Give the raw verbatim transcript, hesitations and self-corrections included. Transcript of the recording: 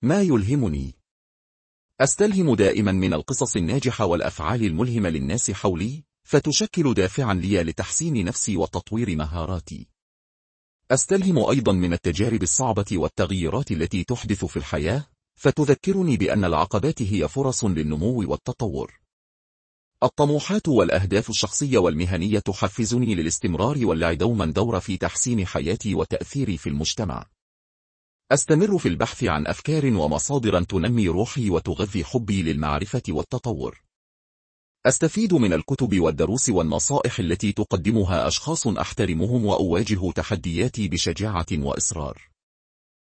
ما يلهمني؟ أستلهم دائما من القصص الناجحة والأفعال الملهمة للناس حولي، فتشكل دافعا لي لتحسين نفسي وتطوير مهاراتي. أستلهم أيضا من التجارب الصعبة والتغييرات التي تحدث في الحياة، فتذكرني بأن العقبات هي فرص للنمو والتطور. الطموحات والأهداف الشخصية والمهنية تحفزني للاستمرار واللعب دوما دور في تحسين حياتي وتأثيري في المجتمع. أستمر في البحث عن أفكار ومصادر تنمي روحي وتغذي حبي للمعرفة والتطور. أستفيد من الكتب والدروس والنصائح التي تقدمها أشخاص أحترمهم وأواجه تحدياتي بشجاعة وإصرار.